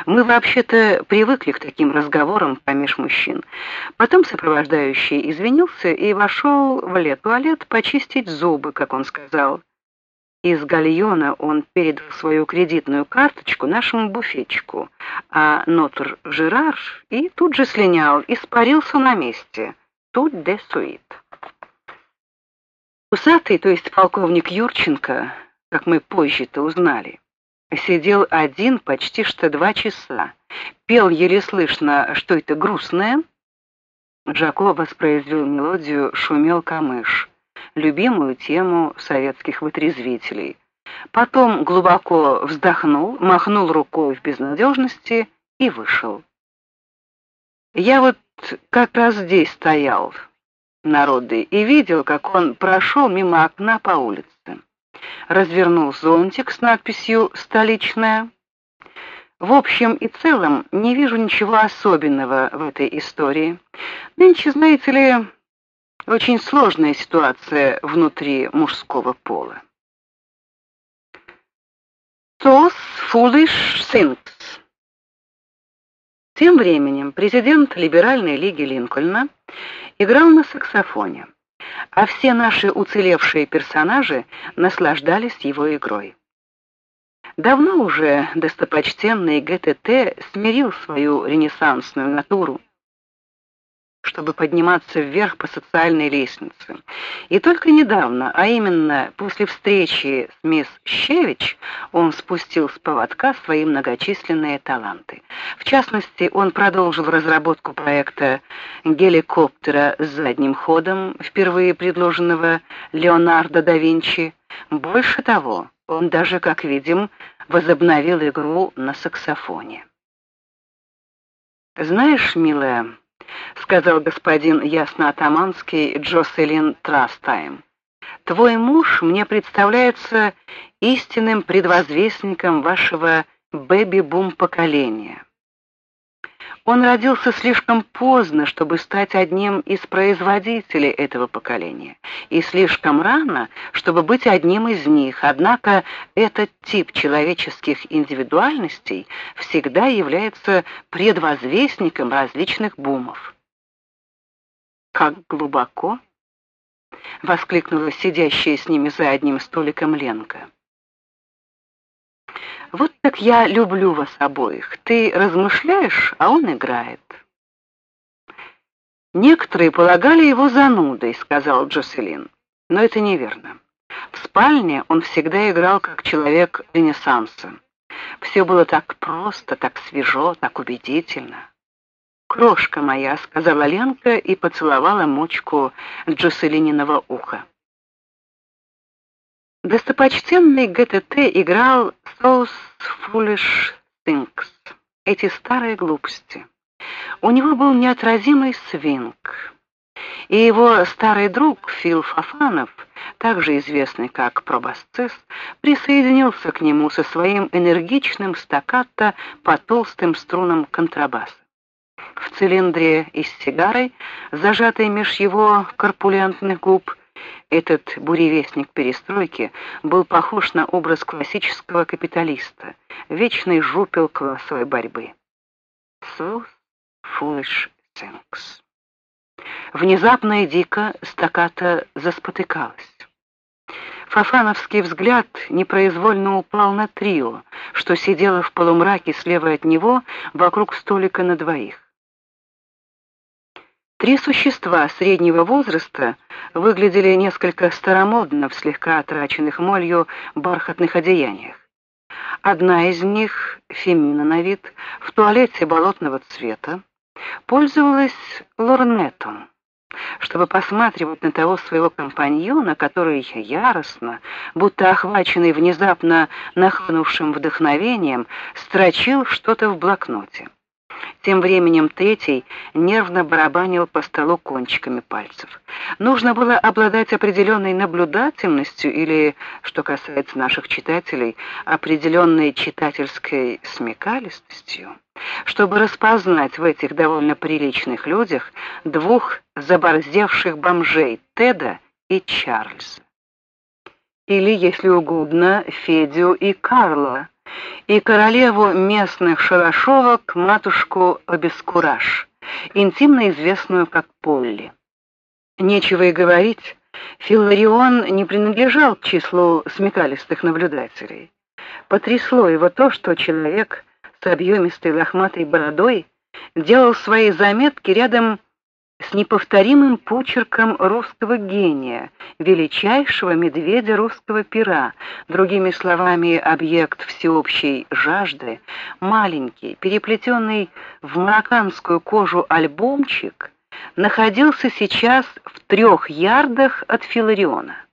Мы вообще-то привыкли к таким разговорам помеж мужчин. Потом сопровождающий извинился и вошел в туалет почистить зубы, как он сказал. Из гальона он передал свою кредитную карточку нашему буфетчику, а нотр Жерар и тут же слинял, испарился на месте. Тут де суит. Усатый, то есть полковник Юрченко, как мы позже-то узнали, сидел один почти что 2 часа, пел еле слышно что-то грустное. Жако воспроизвел мелодию «Шумел камыш», любимую тему советских вытрезвителей. Потом глубоко вздохнул, махнул рукой в безнадежности и вышел. Я вот как раз здесь стоял, народы, и видел, как он прошел мимо окна по улице. Развернул зонтик с надписью «Столичная». В общем и целом не вижу ничего особенного в этой истории. Нынче, знаете ли, очень сложная ситуация внутри мужского пола. Those foolish things. Тем временем президент Либеральной лиги Линкольна играл на саксофоне, а все наши уцелевшие персонажи наслаждались его игрой. Давно уже достопочтенный ГТТ смирил свою ренессансную натуру, чтобы подниматься вверх по социальной лестнице. И только недавно, а именно после встречи с мисс Щевич, он спустил с поводка свои многочисленные таланты. В частности, он продолжил разработку проекта геликоптера с задним ходом, впервые предложенного Леонардо да Винчи. Больше того, он даже, как видим, возобновил игру на саксофоне. «Знаешь, милая, — сказал господин ясноатаманский Джоселин Трастайм, — твой муж мне представляется истинным предвозвестником вашего бэби-бум поколения. Он родился слишком поздно, чтобы стать одним из производителей этого поколения, и слишком рано, чтобы быть одним из них. Однако этот тип человеческих индивидуальностей всегда является предвозвестником различных бумов». «Как глубоко!» — воскликнула сидящая с ними за одним столиком Ленка. «Вот так я люблю вас обоих. Ты размышляешь, а он играет». «Некоторые полагали его занудой», — сказал Джоселин. «Но это неверно. В спальне он всегда играл как человек Ренессанса. Все было так просто, так свежо, так убедительно». «Крошка моя», — сказала Ленка и поцеловала мочку Джоселининого уха. Достопочтенный ГТТ играл «Those foolish things», эти старые глупости. У него был неотразимый свинг, и его старый друг Фил Фофанов, также известный как пробасцис, присоединился к нему со своим энергичным стаккато по толстым струнам контрабаса. В цилиндре и с сигарой, зажатой меж его корпулентных губ, этот буревестник перестройки был похож на образ классического капиталиста, вечный жупел классовой борьбы. So foolish things. Внезапно и дико стаккато заспотыкалась. Фофановский взгляд непроизвольно упал на трио, что сидело в полумраке слева от него вокруг столика на двоих. 3 существа среднего возраста выглядели несколько старомодно в слегка отраченных молью бархатных одеяниях. Одна из них, фемина на вид, в туалете болотного цвета, пользовалась лорнетом, чтобы посматривать на того своего компаньона, который яростно, будто охваченный внезапно нахлынувшим вдохновением, строчил что-то в блокноте. Тем временем третий нервно барабанил по столу кончиками пальцев. Нужно было обладать определенной наблюдательностью или, что касается наших читателей, определенной читательской смекалистостью, чтобы распознать в этих довольно приличных людях 2 заборздевших бомжей Теда и Чарльза. Или, если угодно, Федю и Карла, и королеву местных шалашовок матушку Обескураж, интимно известную как Полли. Нечего и говорить, Филларион не принадлежал к числу смекалистых наблюдателей. Потрясло его то, что человек с объемистой лохматой бородой делал свои заметки рядом с неповторимым почерком русского гения, величайшего медведя русского пера, другими словами, объект всеобщей жажды, маленький, переплетенный в марокканскую кожу альбомчик, находился сейчас в 3 ярдах от Филлариона.